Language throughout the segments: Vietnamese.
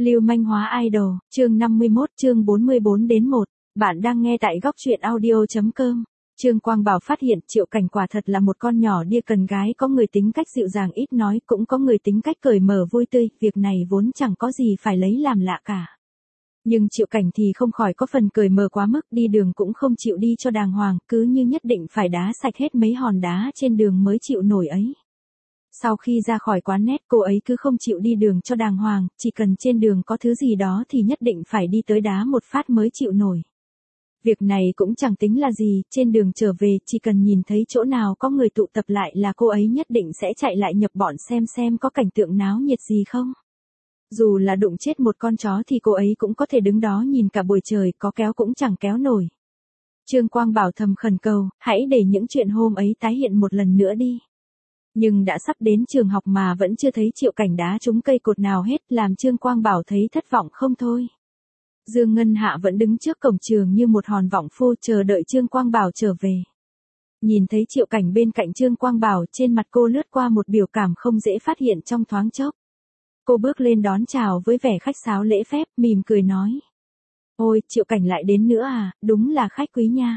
Lưu manh hóa idol, chương 51, chương 44 đến 1. Bạn đang nghe tại góc truyện audio.com. Trương Quang Bảo phát hiện Triệu Cảnh quả thật là một con nhỏ đia cần gái, có người tính cách dịu dàng ít nói, cũng có người tính cách cởi mở vui tươi, việc này vốn chẳng có gì phải lấy làm lạ cả. Nhưng Triệu Cảnh thì không khỏi có phần cởi mở quá mức, đi đường cũng không chịu đi cho đàng hoàng, cứ như nhất định phải đá sạch hết mấy hòn đá trên đường mới chịu nổi ấy. Sau khi ra khỏi quán net, cô ấy cứ không chịu đi đường cho đàng hoàng, chỉ cần trên đường có thứ gì đó thì nhất định phải đi tới đá một phát mới chịu nổi. Việc này cũng chẳng tính là gì, trên đường trở về, chỉ cần nhìn thấy chỗ nào có người tụ tập lại là cô ấy nhất định sẽ chạy lại nhập bọn xem có cảnh tượng náo nhiệt gì không. Dù là đụng chết một con chó thì cô ấy cũng có thể đứng đó nhìn cả buổi trời, có kéo cũng chẳng kéo nổi. Trương Quang Bảo thầm khẩn cầu, hãy để những chuyện hôm ấy tái hiện một lần nữa đi. Nhưng đã sắp đến trường học mà vẫn chưa thấy Triệu Cảnh đá trúng cây cột nào hết, làm Trương Quang Bảo thấy thất vọng không thôi. Dương Ngân Hạ vẫn đứng trước cổng trường như một hòn vọng phu chờ đợi Trương Quang Bảo trở về. Nhìn thấy Triệu Cảnh bên cạnh Trương Quang Bảo, trên mặt cô lướt qua một biểu cảm không dễ phát hiện trong thoáng chốc. Cô bước lên đón chào với vẻ khách sáo lễ phép, mỉm cười nói. Ôi, Triệu Cảnh lại đến nữa à, đúng là khách quý nha.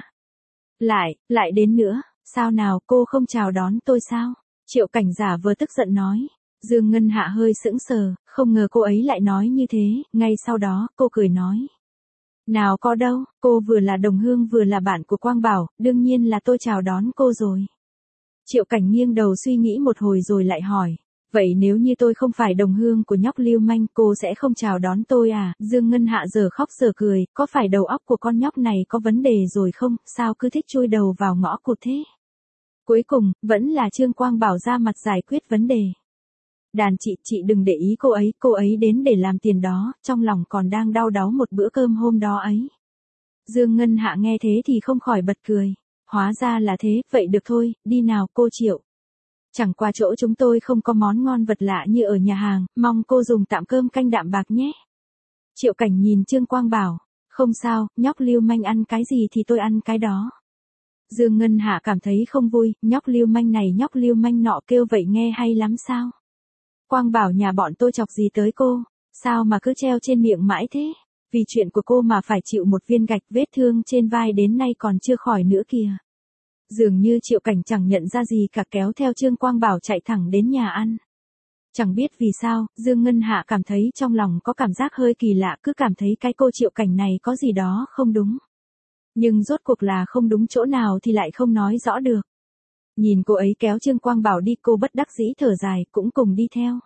Lại đến nữa, sao nào, cô không chào đón tôi sao? Triệu Cảnh giả vờ tức giận nói. Dương Ngân Hạ hơi sững sờ, không ngờ cô ấy lại nói như thế, ngay sau đó, cô cười nói. Nào có đâu, cô vừa là đồng hương vừa là bạn của Quang Bảo, đương nhiên là tôi chào đón cô rồi. Triệu Cảnh nghiêng đầu suy nghĩ một hồi rồi lại hỏi. Vậy nếu như tôi không phải đồng hương của nhóc lưu manh, cô sẽ không chào đón tôi à? Dương Ngân Hạ giờ khóc giờ cười, có phải đầu óc của con nhóc này có vấn đề rồi không, sao cứ thích chui đầu vào ngõ cụt thế? Cuối cùng, vẫn là Trương Quang Bảo ra mặt giải quyết vấn đề. Đàn chị đừng để ý cô ấy đến để làm tiền đó, trong lòng còn đang đau đáu một bữa cơm hôm đó ấy. Dương Ngân Hạ nghe thế thì không khỏi bật cười. Hóa ra là thế, vậy được thôi, đi nào cô Triệu. Chẳng qua chỗ chúng tôi không có món ngon vật lạ như ở nhà hàng, mong cô dùng tạm cơm canh đạm bạc nhé. Triệu Cảnh nhìn Trương Quang Bảo. Không sao, nhóc lưu manh ăn cái gì thì tôi ăn cái đó. Dương Ngân Hạ cảm thấy không vui, nhóc lưu manh này nhóc lưu manh nọ kêu vậy nghe hay lắm sao? Quang Bảo nhà bọn tôi chọc gì tới cô, sao mà cứ treo trên miệng mãi thế? Vì chuyện của cô mà phải chịu một viên gạch, vết thương trên vai đến nay còn chưa khỏi nữa kìa. Dường như Triệu Cảnh chẳng nhận ra gì cả, kéo theo Trương Quang Bảo chạy thẳng đến nhà ăn. Chẳng biết vì sao, Dương Ngân Hạ cảm thấy trong lòng có cảm giác hơi kỳ lạ, cứ cảm thấy cái cô Triệu Cảnh này có gì đó không đúng. Nhưng rốt cuộc là không đúng chỗ nào thì lại không nói rõ được. Nhìn cô ấy kéo Trương Quang Bảo đi, cô bất đắc dĩ thở dài, cũng cùng đi theo.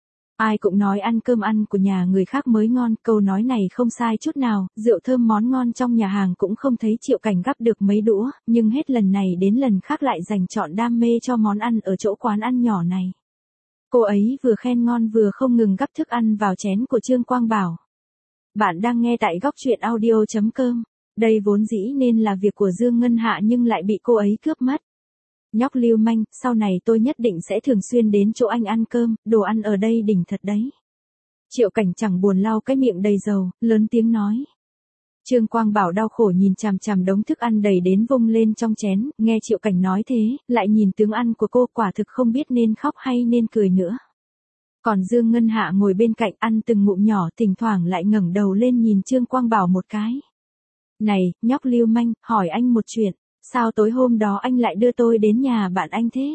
Ai cũng nói ăn cơm ăn của nhà người khác mới ngon, câu nói này không sai chút nào, rượu thơm món ngon trong nhà hàng cũng không thấy Triệu Cảnh gắp được mấy đũa, nhưng hết lần này đến lần khác lại dành trọn đam mê cho món ăn ở chỗ quán ăn nhỏ này. Cô ấy vừa khen ngon vừa không ngừng gắp thức ăn vào chén của Trương Quang Bảo. Bạn đang nghe tại góc truyện audio.com. Đây vốn dĩ nên là việc của Dương Ngân Hạ nhưng lại bị cô ấy cướp mất. Nhóc lưu manh, sau này tôi nhất định sẽ thường xuyên đến chỗ anh ăn cơm, đồ ăn ở đây đỉnh thật đấy. Triệu Cảnh chẳng buồn lau cái miệng đầy dầu, lớn tiếng nói. Trương Quang Bảo đau khổ nhìn chằm chằm đống thức ăn đầy đến vung lên trong chén, nghe Triệu Cảnh nói thế, lại nhìn tướng ăn của cô, quả thực không biết nên khóc hay nên cười nữa. Còn Dương Ngân Hạ ngồi bên cạnh ăn từng ngụm nhỏ, thỉnh thoảng lại ngẩng đầu lên nhìn Trương Quang Bảo một cái. Này, nhóc lưu manh, hỏi anh một chuyện. Sao tối hôm đó anh lại đưa tôi đến nhà bạn anh thế?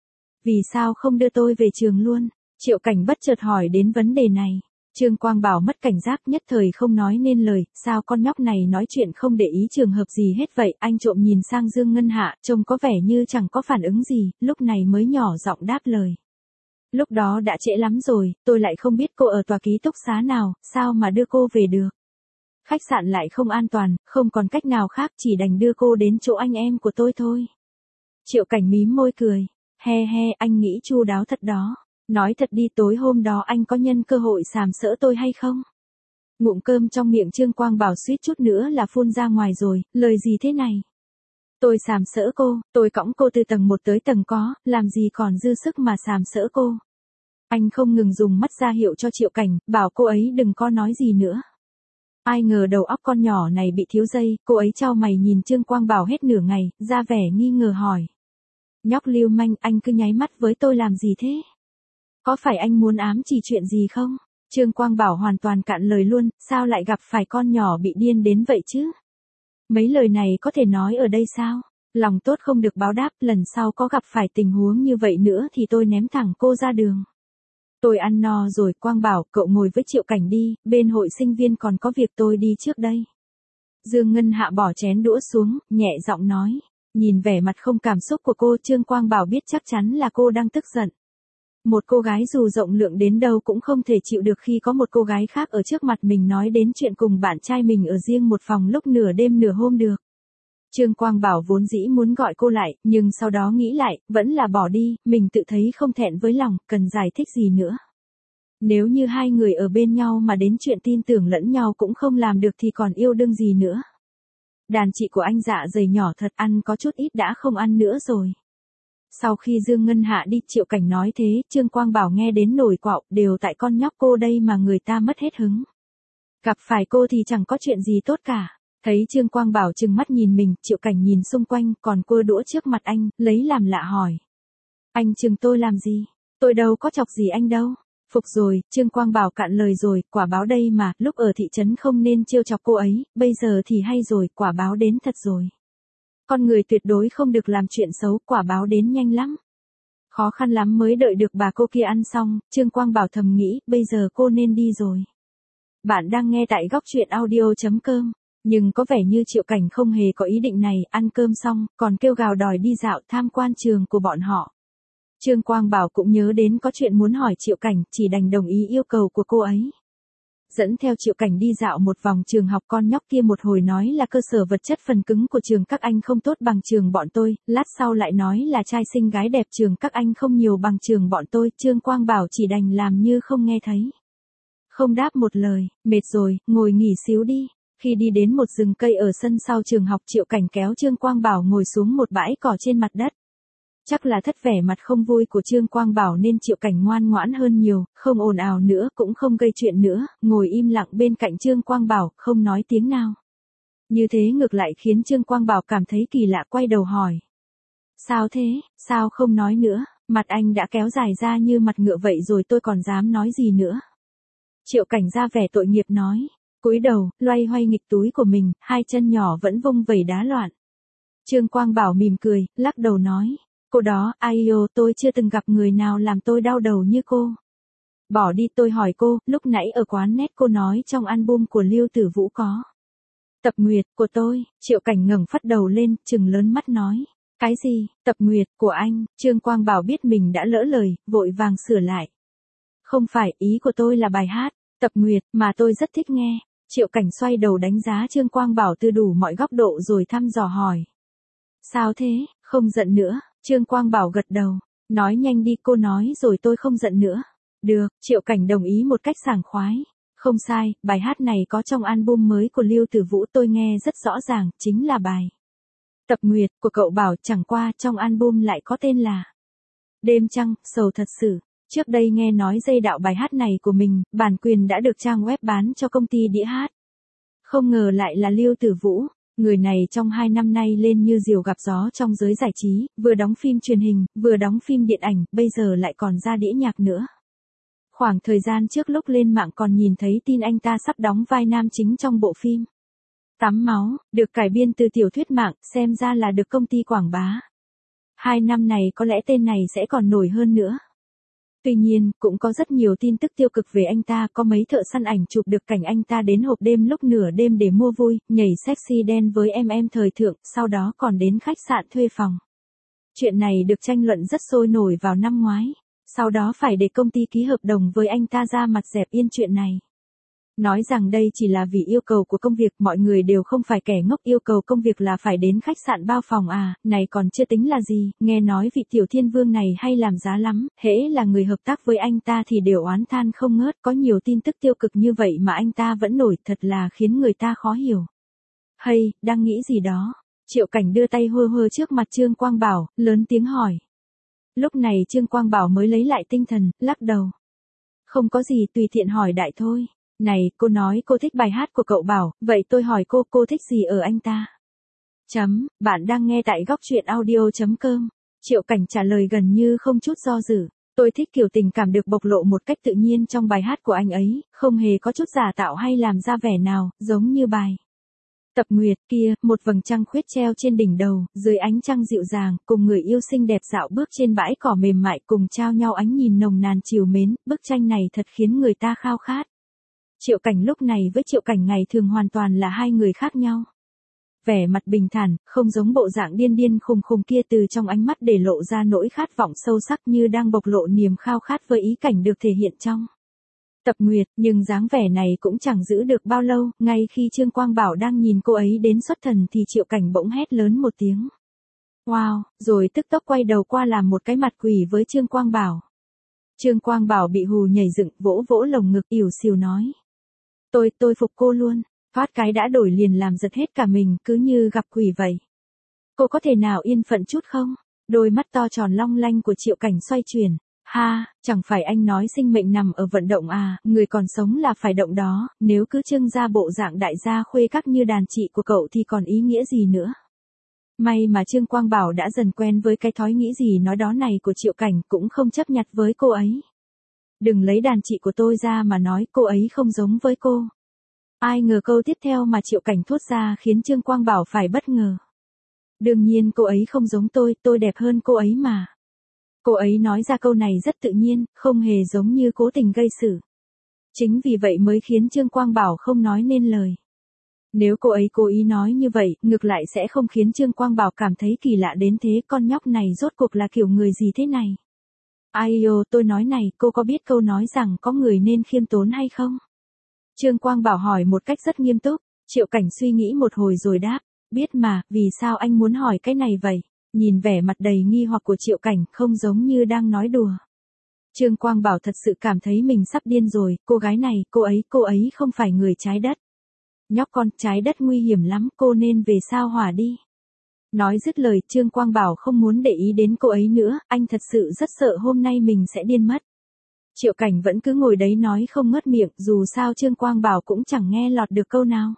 Vì sao không đưa tôi về trường luôn? Triệu Cảnh bất chợt hỏi đến vấn đề này. Trương Quang Bảo mất cảnh giác, nhất thời không nói nên lời, sao con nhóc này nói chuyện không để ý trường hợp gì hết vậy? Anh trộm nhìn sang Dương Ngân Hạ, trông có vẻ như chẳng có phản ứng gì, lúc này mới nhỏ giọng đáp lời. Lúc đó đã trễ lắm rồi, tôi lại không biết cô ở tòa ký túc xá nào, sao mà đưa cô về được? Khách sạn lại không an toàn, không còn cách nào khác, chỉ đành đưa cô đến chỗ anh em của tôi thôi. Triệu Cảnh mím môi cười. He, anh nghĩ chu đáo thật đó. Nói thật đi, tối hôm đó anh có nhân cơ hội sàm sỡ tôi hay không? Ngụm cơm trong miệng Trương Quang Bảo suýt chút nữa là phun ra ngoài rồi, lời gì thế này? Tôi sàm sỡ cô, tôi cõng cô từ tầng 1 tới tầng có, làm gì còn dư sức mà sàm sỡ cô? Anh không ngừng dùng mắt ra hiệu cho Triệu Cảnh, bảo cô ấy đừng có nói gì nữa. Ai ngờ đầu óc con nhỏ này bị thiếu dây, cô ấy chau mày nhìn Trương Quang Bảo hết nửa ngày, ra vẻ nghi ngờ hỏi. Nhóc lưu manh, anh cứ nháy mắt với tôi làm gì thế? Có phải anh muốn ám chỉ chuyện gì không? Trương Quang Bảo hoàn toàn cạn lời luôn, sao lại gặp phải con nhỏ bị điên đến vậy chứ? Mấy lời này có thể nói ở đây sao? Lòng tốt không được báo đáp, lần sau có gặp phải tình huống như vậy nữa thì tôi ném thẳng cô ra đường. Tôi ăn no rồi, Quang Bảo, cậu ngồi với Triệu Cảnh đi, bên hội sinh viên còn có việc, tôi đi trước đây. Dương Ngân Hạ bỏ chén đũa xuống, nhẹ giọng nói. Nhìn vẻ mặt không cảm xúc của cô, Trương Quang Bảo biết chắc chắn là cô đang tức giận. Một cô gái dù rộng lượng đến đâu cũng không thể chịu được khi có một cô gái khác ở trước mặt mình nói đến chuyện cùng bạn trai mình ở riêng một phòng lúc nửa đêm nửa hôm được. Trương Quang Bảo vốn dĩ muốn gọi cô lại, nhưng sau đó nghĩ lại, vẫn là bỏ đi, mình tự thấy không thẹn với lòng, cần giải thích gì nữa. Nếu như hai người ở bên nhau mà đến chuyện tin tưởng lẫn nhau cũng không làm được thì còn yêu đương gì nữa. Đàn chị của anh dạ dày nhỏ thật, ăn có chút ít đã không ăn nữa rồi. Sau khi Dương Ngân Hạ đi, Triệu Cảnh nói thế, Trương Quang Bảo nghe đến nổi quạo, đều tại con nhóc cô đây mà người ta mất hết hứng. Gặp phải cô thì chẳng có chuyện gì tốt cả. Thấy Trương Quang Bảo trừng mắt nhìn mình, Triệu Cảnh nhìn xung quanh, còn cua đũa trước mặt anh, lấy làm lạ hỏi. Anh chừng tôi làm gì? Tôi đâu có chọc gì anh đâu. Phục rồi, Trương Quang Bảo cạn lời rồi, quả báo đây mà, lúc ở thị trấn không nên trêu chọc cô ấy, bây giờ thì hay rồi, quả báo đến thật rồi. Con người tuyệt đối không được làm chuyện xấu, quả báo đến nhanh lắm. Khó khăn lắm mới đợi được bà cô kia ăn xong, Trương Quang Bảo thầm nghĩ, bây giờ cô nên đi rồi. Bạn đang nghe tại góc truyện audio.com. Nhưng có vẻ như Triệu Cảnh không hề có ý định này, ăn cơm xong, còn kêu gào đòi đi dạo tham quan trường của bọn họ. Trương Quang Bảo cũng nhớ đến có chuyện muốn hỏi Triệu Cảnh, chỉ đành đồng ý yêu cầu của cô ấy. Dẫn theo Triệu Cảnh đi dạo một vòng trường học, con nhóc kia một hồi nói là cơ sở vật chất phần cứng của trường các anh không tốt bằng trường bọn tôi, lát sau lại nói là trai xinh gái đẹp trường các anh không nhiều bằng trường bọn tôi, Trương Quang Bảo chỉ đành làm như không nghe thấy. Không đáp một lời, mệt rồi, ngồi nghỉ xíu đi. Khi đi đến một rừng cây ở sân sau trường học, Triệu Cảnh kéo Trương Quang Bảo ngồi xuống một bãi cỏ trên mặt đất. Chắc là thất vẻ mặt không vui của Trương Quang Bảo nên Triệu Cảnh ngoan ngoãn hơn nhiều, không ồn ào nữa cũng không gây chuyện nữa, ngồi im lặng bên cạnh Trương Quang Bảo, không nói tiếng nào. Như thế ngược lại khiến Trương Quang Bảo cảm thấy kỳ lạ, quay đầu hỏi. Sao thế, sao không nói nữa, mặt anh đã kéo dài ra như mặt ngựa vậy rồi, tôi còn dám nói gì nữa. Triệu Cảnh ra vẻ tội nghiệp nói. Cúi đầu, loay hoay nghịch túi của mình, hai chân nhỏ vẫn vung vẩy đá loạn. Trương Quang Bảo mỉm cười, lắc đầu nói. Cô đó, ai tôi chưa từng gặp người nào làm tôi đau đầu như cô. Bỏ đi, tôi hỏi cô, lúc nãy ở quán net cô nói trong album của Lưu Tử Vũ có. Tập Nguyệt, của tôi, Triệu Cảnh ngẩng phát đầu lên, trừng lớn mắt nói. Cái gì, Tập Nguyệt, của anh, Trương Quang Bảo biết mình đã lỡ lời, vội vàng sửa lại. Không phải, ý của tôi là bài hát, Tập Nguyệt, mà tôi rất thích nghe. Triệu Cảnh xoay đầu đánh giá Trương Quang Bảo từ đủ mọi góc độ rồi thăm dò hỏi. Sao thế, không giận nữa, Trương Quang Bảo gật đầu. Nói nhanh đi, cô nói rồi tôi không giận nữa. Được, Triệu Cảnh đồng ý một cách sảng khoái. Không sai, bài hát này có trong album mới của Lưu Tử Vũ, tôi nghe rất rõ ràng, chính là bài Tập Nguyệt của cậu Bảo, chẳng qua trong album lại có tên là Đêm Trăng, sầu thật sự. Trước đây nghe nói dây đạo bài hát này của mình, bản quyền đã được trang web bán cho công ty đĩa hát. Không ngờ lại là Lưu Tử Vũ, người này trong 2 năm nay lên như diều gặp gió trong giới giải trí, vừa đóng phim truyền hình, vừa đóng phim điện ảnh, bây giờ lại còn ra đĩa nhạc nữa. Khoảng thời gian trước lúc lên mạng còn nhìn thấy tin anh ta sắp đóng vai nam chính trong bộ phim Tắm Máu, được cải biên từ tiểu thuyết mạng, xem ra là được công ty quảng bá. 2 năm này có lẽ tên này sẽ còn nổi hơn nữa. Tuy nhiên, cũng có rất nhiều tin tức tiêu cực về anh ta, có mấy thợ săn ảnh chụp được cảnh anh ta đến hộp đêm lúc nửa đêm để mua vui, nhảy sexy dance với em thời thượng, sau đó còn đến khách sạn thuê phòng. Chuyện này được tranh luận rất sôi nổi vào năm ngoái, sau đó phải để công ty ký hợp đồng với anh ta ra mặt dẹp yên chuyện này. Nói rằng đây chỉ là vì yêu cầu của công việc, mọi người đều không phải kẻ ngốc, yêu cầu công việc là phải đến khách sạn bao phòng à, này còn chưa tính là gì, nghe nói vị tiểu thiên vương này hay làm giá lắm, hễ là người hợp tác với anh ta thì đều oán than không ngớt, có nhiều tin tức tiêu cực như vậy mà anh ta vẫn nổi, thật là khiến người ta khó hiểu. Hay, đang nghĩ gì đó? Triệu Cảnh đưa tay hơ hơ trước mặt Trương Quang Bảo, lớn tiếng hỏi. Lúc này Trương Quang Bảo mới lấy lại tinh thần, lắc đầu. Không có gì, tùy tiện hỏi đại thôi. Này, cô nói cô thích bài hát của cậu Bảo, vậy tôi hỏi cô thích gì ở anh ta? Bạn đang nghe tại góc truyện audio.com. Triệu Cảnh trả lời gần như không chút do dự. Tôi thích kiểu tình cảm được bộc lộ một cách tự nhiên trong bài hát của anh ấy, không hề có chút giả tạo hay làm ra vẻ nào, giống như bài Tập Nguyệt kia, một vầng trăng khuyết treo trên đỉnh đầu, dưới ánh trăng dịu dàng, cùng người yêu xinh đẹp dạo bước trên bãi cỏ mềm mại cùng trao nhau ánh nhìn nồng nàn trìu mến, bức tranh này thật khiến người ta khao khát. Triệu Cảnh lúc này với Triệu Cảnh ngày thường hoàn toàn là hai người khác nhau. Vẻ mặt bình thản, không giống bộ dạng điên điên khùng khùng kia, từ trong ánh mắt để lộ ra nỗi khát vọng sâu sắc như đang bộc lộ niềm khao khát với ý cảnh được thể hiện trong Tập Nguyệt, nhưng dáng vẻ này cũng chẳng giữ được bao lâu, ngay khi Trương Quang Bảo đang nhìn cô ấy đến xuất thần thì Triệu Cảnh bỗng hét lớn một tiếng. Wow, rồi tức tốc quay đầu qua làm một cái mặt quỷ với Trương Quang Bảo. Trương Quang Bảo bị hù nhảy dựng, vỗ vỗ lồng ngực ỉu xìu nói. Tôi phục cô luôn, thoát cái đã đổi liền làm giật hết cả mình, cứ như gặp quỷ vậy. Cô có thể nào yên phận chút không? Đôi mắt to tròn long lanh của Triệu Cảnh xoay chuyển. Ha, chẳng phải anh nói sinh mệnh nằm ở vận động à, người còn sống là phải động đó, nếu cứ trưng ra bộ dạng đại gia khuê các như đàn chị của cậu thì còn ý nghĩa gì nữa. May mà Trương Quang Bảo đã dần quen với cái thói nghĩ gì nói đó này của Triệu Cảnh, cũng không chấp nhặt với cô ấy. Đừng lấy đàn chị của tôi ra mà nói, cô ấy không giống với cô. Ai ngờ câu tiếp theo mà Triệu Cảnh thốt ra khiến Trương Quang Bảo phải bất ngờ. Đương nhiên cô ấy không giống tôi đẹp hơn cô ấy mà. Cô ấy nói ra câu này rất tự nhiên, không hề giống như cố tình gây sự. Chính vì vậy mới khiến Trương Quang Bảo không nói nên lời. Nếu cô ấy cố ý nói như vậy, ngược lại sẽ không khiến Trương Quang Bảo cảm thấy kỳ lạ đến thế, con nhóc này rốt cuộc là kiểu người gì thế này. Ai yo, tôi nói này, cô có biết câu nói rằng có người nên khiêm tốn hay không? Trương Quang Bảo hỏi một cách rất nghiêm túc. Triệu Cảnh suy nghĩ một hồi rồi đáp, biết mà, vì sao anh muốn hỏi cái này vậy? Nhìn vẻ mặt đầy nghi hoặc của Triệu Cảnh, không giống như đang nói đùa. Trương Quang Bảo thật sự cảm thấy mình sắp điên rồi, cô gái này, cô ấy không phải người trái đất. Nhóc con, trái đất nguy hiểm lắm, cô nên về sao hỏa đi. Nói dứt lời, Trương Quang Bảo không muốn để ý đến cô ấy nữa, anh thật sự rất sợ hôm nay mình sẽ điên mất. Triệu Cảnh vẫn cứ ngồi đấy nói không ngớt miệng, dù sao Trương Quang Bảo cũng chẳng nghe lọt được câu nào.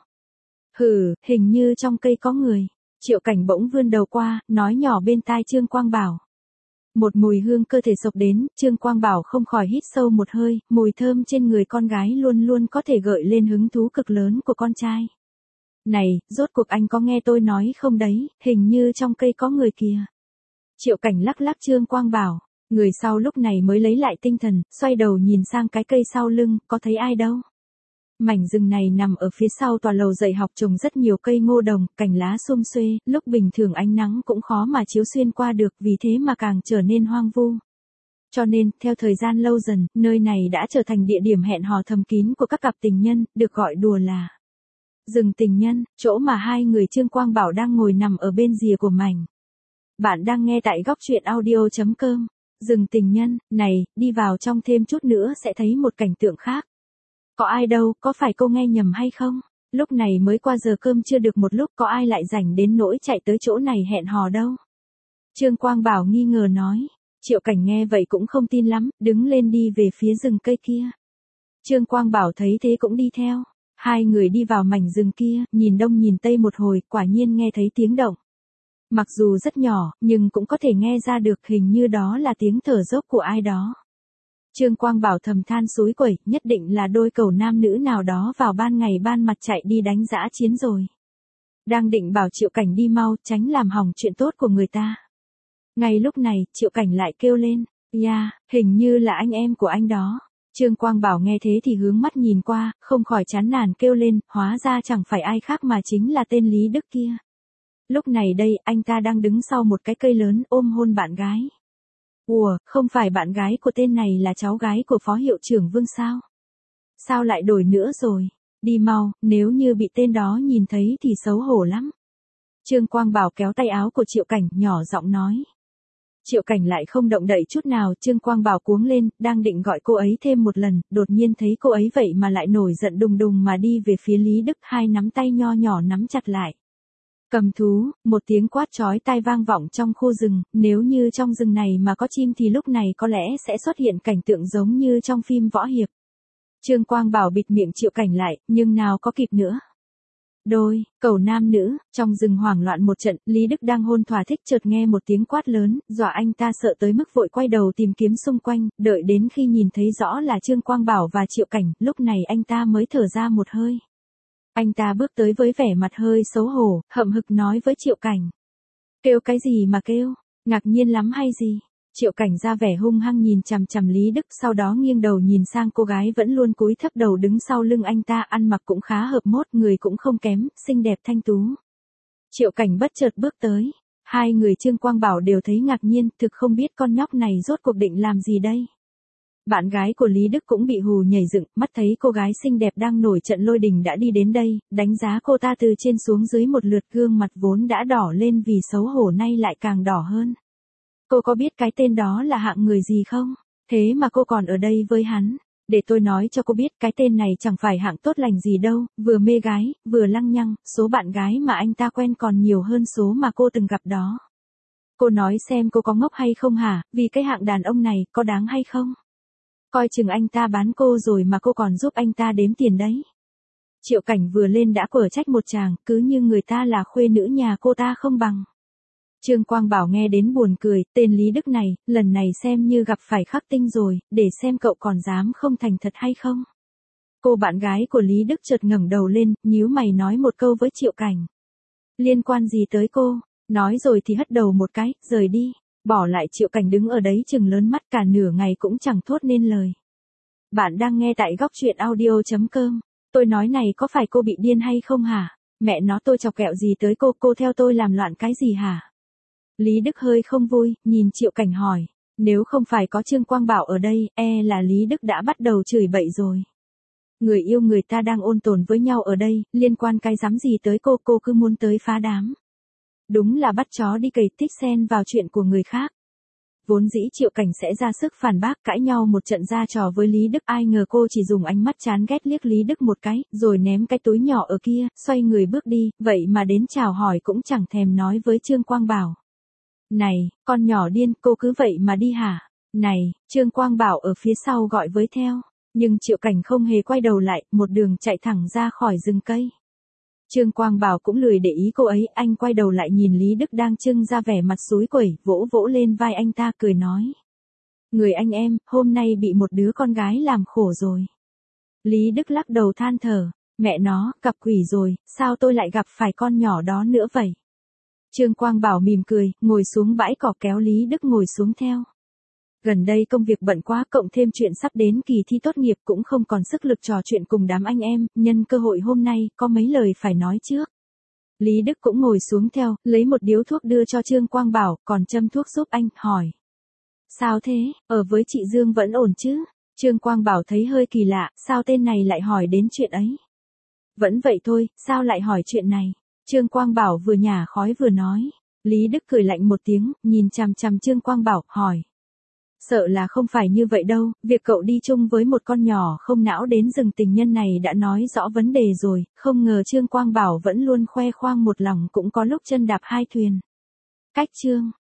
Hừ, hình như trong cây có người. Triệu Cảnh bỗng vươn đầu qua, nói nhỏ bên tai Trương Quang Bảo. Một mùi hương cơ thể xộc đến, Trương Quang Bảo không khỏi hít sâu một hơi, mùi thơm trên người con gái luôn luôn có thể gợi lên hứng thú cực lớn của con trai. Này, rốt cuộc anh có nghe tôi nói không đấy, hình như trong cây có người kìa. Triệu Cảnh lắc lắc Trương Quang Bảo, người sau lúc này mới lấy lại tinh thần, xoay đầu nhìn sang cái cây sau lưng, có thấy ai đâu. Mảnh rừng này nằm ở phía sau tòa lầu dạy học trồng rất nhiều cây ngô đồng, cành lá sum xuê, lúc bình thường ánh nắng cũng khó mà chiếu xuyên qua được, vì thế mà càng trở nên hoang vu. Cho nên, theo thời gian lâu dần, nơi này đã trở thành địa điểm hẹn hò thầm kín của các cặp tình nhân, được gọi đùa là rừng tình nhân, chỗ mà hai người Trương Quang Bảo đang ngồi nằm ở bên rìa của mảnh. Bạn đang nghe tại góc truyện audio.com. Rừng tình nhân, này, đi vào trong thêm chút nữa sẽ thấy một cảnh tượng khác. Có ai đâu, có phải cô nghe nhầm hay không? Lúc này mới qua giờ cơm chưa được một lúc, có ai lại rảnh đến nỗi chạy tới chỗ này hẹn hò đâu. Trương Quang Bảo nghi ngờ nói. Triệu Cảnh nghe vậy cũng không tin lắm, đứng lên đi về phía rừng cây kia. Trương Quang Bảo thấy thế cũng đi theo. Hai người đi vào mảnh rừng kia, nhìn đông nhìn tây một hồi, quả nhiên nghe thấy tiếng động. Mặc dù rất nhỏ, nhưng cũng có thể nghe ra được, hình như đó là tiếng thở dốc của ai đó. Trương Quang Bảo thầm than xối quẩy, nhất định là đôi cẩu nam nữ nào đó vào ban ngày ban mặt chạy đi đánh dã chiến rồi. Đang định bảo Triệu Cảnh đi mau, tránh làm hỏng chuyện tốt của người ta. Ngay lúc này, Triệu Cảnh lại kêu lên, yeah, hình như là anh em của anh đó. Trương Quang Bảo nghe thế thì hướng mắt nhìn qua, không khỏi chán nản kêu lên, hóa ra chẳng phải ai khác mà chính là tên Lý Đức kia. Lúc này đây, anh ta đang đứng sau một cái cây lớn ôm hôn bạn gái. Ủa, không phải bạn gái của tên này là cháu gái của Phó Hiệu trưởng Vương sao? Sao lại đổi nữa rồi? Đi mau, nếu như bị tên đó nhìn thấy thì xấu hổ lắm. Trương Quang Bảo kéo tay áo của Triệu Cảnh, nhỏ giọng nói. Triệu Cảnh lại không động đậy chút nào, Trương Quang Bảo cuống lên, đang định gọi cô ấy thêm một lần, đột nhiên thấy cô ấy vậy mà lại nổi giận đùng đùng mà đi về phía Lý Đức, hai nắm tay nho nhỏ nắm chặt lại. Cầm thú, một tiếng quát chói tai vang vọng trong khu rừng, nếu như trong rừng này mà có chim thì lúc này có lẽ sẽ xuất hiện cảnh tượng giống như trong phim võ hiệp. Trương Quang Bảo bịt miệng Triệu Cảnh lại, nhưng nào có kịp nữa. Đôi, cầu nam nữ, trong rừng hoảng loạn một trận, Lý Đức đang hôn thỏa thích chợt nghe một tiếng quát lớn, dọa anh ta sợ tới mức vội quay đầu tìm kiếm xung quanh, đợi đến khi nhìn thấy rõ là Trương Quang Bảo và Triệu Cảnh, lúc này anh ta mới thở ra một hơi. Anh ta bước tới với vẻ mặt hơi xấu hổ, hậm hực nói với Triệu Cảnh. Kêu cái gì mà kêu, ngạc nhiên lắm hay gì? Triệu Cảnh ra vẻ hung hăng nhìn chằm chằm Lý Đức, sau đó nghiêng đầu nhìn sang cô gái vẫn luôn cúi thấp đầu đứng sau lưng anh ta, ăn mặc cũng khá hợp mốt, người cũng không kém, xinh đẹp thanh tú. Triệu Cảnh bất chợt bước tới, hai người Trương Quang Bảo đều thấy ngạc nhiên, thực không biết con nhóc này rốt cuộc định làm gì đây. Bạn gái của Lý Đức cũng bị hù nhảy dựng, mắt thấy cô gái xinh đẹp đang nổi trận lôi đình đã đi đến đây, đánh giá cô ta từ trên xuống dưới một lượt, gương mặt vốn đã đỏ lên vì xấu hổ nay lại càng đỏ hơn. Cô có biết cái tên đó là hạng người gì không? Thế mà cô còn ở đây với hắn. Để tôi nói cho cô biết, cái tên này chẳng phải hạng tốt lành gì đâu, vừa mê gái, vừa lăng nhăng, số bạn gái mà anh ta quen còn nhiều hơn số mà cô từng gặp đó. Cô nói xem cô có ngốc hay không hả, vì cái hạng đàn ông này, có đáng hay không? Coi chừng anh ta bán cô rồi mà cô còn giúp anh ta đếm tiền đấy. Triệu Cảnh vừa lên đã quở trách một tràng, cứ như người ta là khuê nữ nhà cô ta không bằng. Trương Quang Bảo nghe đến buồn cười, tên Lý Đức này, lần này xem như gặp phải khắc tinh rồi, để xem cậu còn dám không thành thật hay không. Cô bạn gái của Lý Đức chợt ngẩng đầu lên, nhíu mày nói một câu với Triệu Cảnh. Liên quan gì tới cô? Nói rồi thì hất đầu một cái, rời đi, bỏ lại Triệu Cảnh đứng ở đấy trừng lớn mắt, cả nửa ngày cũng chẳng thốt nên lời. Bạn đang nghe tại góc truyện audio.com. Tôi nói này có phải cô bị điên hay không hả? Mẹ nó, tôi chọc kẹo gì tới cô theo tôi làm loạn cái gì hả? Lý Đức hơi không vui, nhìn Triệu Cảnh hỏi. Nếu không phải có Trương Quang Bảo ở đây, là Lý Đức đã bắt đầu chửi bậy rồi. Người yêu người ta đang ôn tồn với nhau ở đây, liên quan cái dám gì tới cô cứ muốn tới phá đám. Đúng là bắt chó đi cày, tích xen vào chuyện của người khác. Vốn dĩ Triệu Cảnh sẽ ra sức phản bác, cãi nhau một trận ra trò với Lý Đức, ai ngờ cô chỉ dùng ánh mắt chán ghét liếc Lý Đức một cái, rồi ném cái túi nhỏ ở kia, xoay người bước đi, vậy mà đến chào hỏi cũng chẳng thèm nói với Trương Quang Bảo. Này, con nhỏ điên, cô cứ vậy mà đi hả? Này, Trương Quang Bảo ở phía sau gọi với theo, nhưng Triệu Cảnh không hề quay đầu lại, một đường chạy thẳng ra khỏi rừng cây. Trương Quang Bảo cũng lười để ý cô ấy, anh quay đầu lại nhìn Lý Đức đang trưng ra vẻ mặt xúi quẩy, vỗ vỗ lên vai anh ta cười nói. Người anh em, hôm nay bị một đứa con gái làm khổ rồi. Lý Đức lắc đầu than thở, mẹ nó, gặp quỷ rồi, sao tôi lại gặp phải con nhỏ đó nữa vậy? Trương Quang Bảo mỉm cười, ngồi xuống bãi cỏ kéo Lý Đức ngồi xuống theo. Gần đây công việc bận quá, cộng thêm chuyện sắp đến kỳ thi tốt nghiệp cũng không còn sức lực trò chuyện cùng đám anh em, nhân cơ hội hôm nay, có mấy lời phải nói trước. Lý Đức cũng ngồi xuống theo, lấy một điếu thuốc đưa cho Trương Quang Bảo, còn châm thuốc giúp anh, hỏi. Sao thế, ở với chị Dương vẫn ổn chứ? Trương Quang Bảo thấy hơi kỳ lạ, sao tên này lại hỏi đến chuyện ấy? Vẫn vậy thôi, sao lại hỏi chuyện này? Trương Quang Bảo vừa nhả khói vừa nói. Lý Đức cười lạnh một tiếng, nhìn chằm chằm Trương Quang Bảo, hỏi. Sợ là không phải như vậy đâu, việc cậu đi chung với một con nhỏ không não đến rừng tình nhân này đã nói rõ vấn đề rồi, không ngờ Trương Quang Bảo vẫn luôn khoe khoang một lòng, cũng có lúc chân đạp hai thuyền. Cách Trương